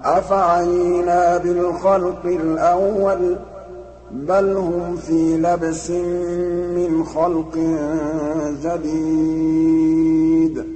أَفَعَيِينَا بِالْخَلْقِ الْأَوَّلِ ۚ بَلْ هُمْ فِي لَبْسٍ مِّنْ خَلْقٍ جَدِيدٍ